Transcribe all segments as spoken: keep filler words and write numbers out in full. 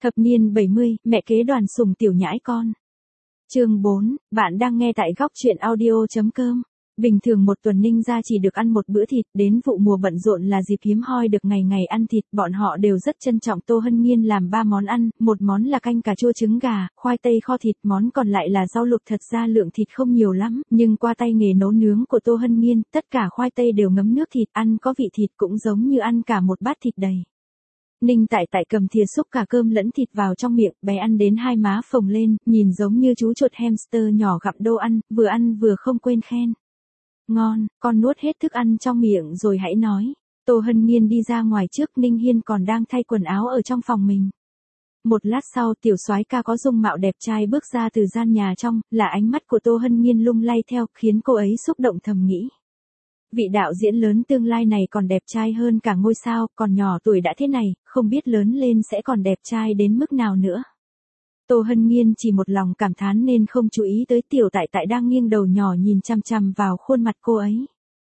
Thập niên bảy mươi, mẹ kế Đoàn Sùng tiểu nhãi con. Chương bốn, bạn đang nghe tại góc truyện audio chấm com. Bình thường một tuần Ninh gia chỉ được ăn một bữa thịt, đến vụ mùa bận rộn là dịp hiếm hoi được ngày ngày ăn thịt, bọn họ đều rất trân trọng Tô Hân Nhiên làm ba món ăn, một món là canh cà chua trứng gà, khoai tây kho thịt, món còn lại là rau luộc. Thật ra lượng thịt không nhiều lắm, nhưng qua tay nghề nấu nướng của Tô Hân Nhiên, tất cả khoai tây đều ngấm nước thịt, ăn có vị thịt cũng giống như ăn cả một bát thịt đầy. Ninh Tại Tại cầm thìa xúc cả cơm lẫn thịt vào trong miệng, bé ăn đến hai má phồng lên, nhìn giống như chú chuột hamster nhỏ gặm đồ ăn, vừa ăn vừa không quên khen. Ngon, con nuốt hết thức ăn trong miệng rồi hãy nói. Tô Hân Nhiên đi ra ngoài trước, Ninh Hiên còn đang thay quần áo ở trong phòng mình. Một lát sau, tiểu soái ca có dung mạo đẹp trai bước ra từ gian nhà trong, là ánh mắt của Tô Hân Nhiên lung lay theo, khiến cô ấy xúc động thầm nghĩ. Vị đạo diễn lớn tương lai này còn đẹp trai hơn cả ngôi sao, còn nhỏ tuổi đã thế này, không biết lớn lên sẽ còn đẹp trai đến mức nào nữa. Tô Hân Nhiên chỉ một lòng cảm thán nên không chú ý tới Tiểu Tại Tại đang nghiêng đầu nhỏ nhìn chằm chằm vào khuôn mặt cô ấy.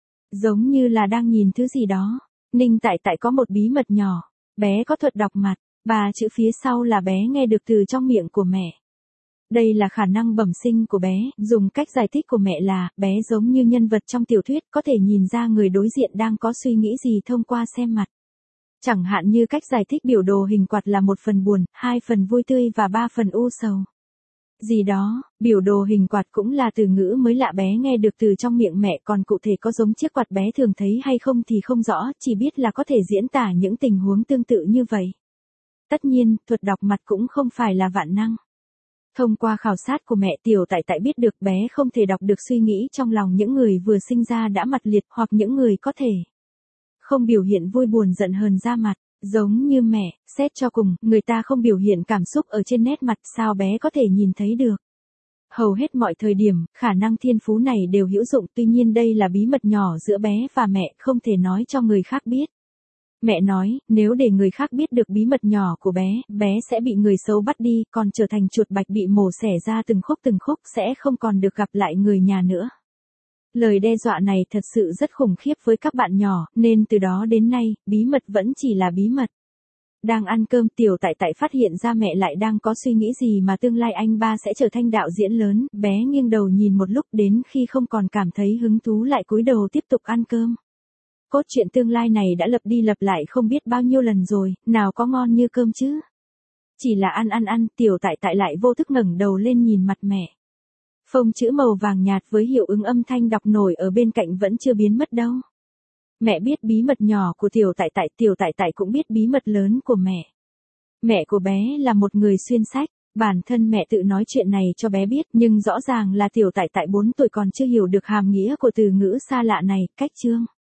Giống như là đang nhìn thứ gì đó. Ninh Tại Tại có một bí mật nhỏ. Bé có thuật đọc mặt, ba chữ phía sau là bé nghe được từ trong miệng của mẹ. Đây là khả năng bẩm sinh của bé, dùng cách giải thích của mẹ là, bé giống như nhân vật trong tiểu thuyết, có thể nhìn ra người đối diện đang có suy nghĩ gì thông qua xem mặt. Chẳng hạn như cách giải thích biểu đồ hình quạt là một phần buồn, hai phần vui tươi và ba phần u sầu. Gì đó, biểu đồ hình quạt cũng là từ ngữ mới lạ bé nghe được từ trong miệng mẹ, còn cụ thể có giống chiếc quạt bé thường thấy hay không thì không rõ, chỉ biết là có thể diễn tả những tình huống tương tự như vậy. Tất nhiên, thuật đọc mặt cũng không phải là vạn năng. Thông qua khảo sát của mẹ, Tiểu Tại Tại biết được bé không thể đọc được suy nghĩ trong lòng những người vừa sinh ra đã mặt liệt, hoặc những người có thể không biểu hiện vui buồn giận hờn ra mặt. Giống như mẹ, xét cho cùng, người ta không biểu hiện cảm xúc ở trên nét mặt, sao bé có thể nhìn thấy được. Hầu hết mọi thời điểm, khả năng thiên phú này đều hữu dụng, tuy nhiên đây là bí mật nhỏ giữa bé và mẹ, không thể nói cho người khác biết. Mẹ nói, nếu để người khác biết được bí mật nhỏ của bé, bé sẽ bị người xấu bắt đi, còn trở thành chuột bạch bị mổ xẻ ra từng khúc từng khúc, sẽ không còn được gặp lại người nhà nữa. Lời đe dọa này thật sự rất khủng khiếp với các bạn nhỏ, nên từ đó đến nay, bí mật vẫn chỉ là bí mật. Đang ăn cơm, Tiểu Tại Tại phát hiện ra mẹ lại đang có suy nghĩ gì mà tương lai anh ba sẽ trở thành đạo diễn lớn, bé nghiêng đầu nhìn một lúc đến khi không còn cảm thấy hứng thú lại cúi đầu tiếp tục ăn cơm. Cốt truyện tương lai này đã lặp đi lặp lại không biết bao nhiêu lần rồi, nào có ngon như cơm chứ. Chỉ là ăn ăn ăn, Tiểu Tại Tại lại vô thức ngẩng đầu lên nhìn mặt mẹ. Phông chữ màu vàng nhạt với hiệu ứng âm thanh đọc nổi ở bên cạnh vẫn chưa biến mất đâu. Mẹ biết bí mật nhỏ của Tiểu Tại Tại, Tiểu Tại Tại cũng biết bí mật lớn của mẹ. Mẹ của bé là một người xuyên sách, bản thân mẹ tự nói chuyện này cho bé biết, nhưng rõ ràng là Tiểu Tại Tại bốn tuổi còn chưa hiểu được hàm nghĩa của từ ngữ xa lạ này, cách chương.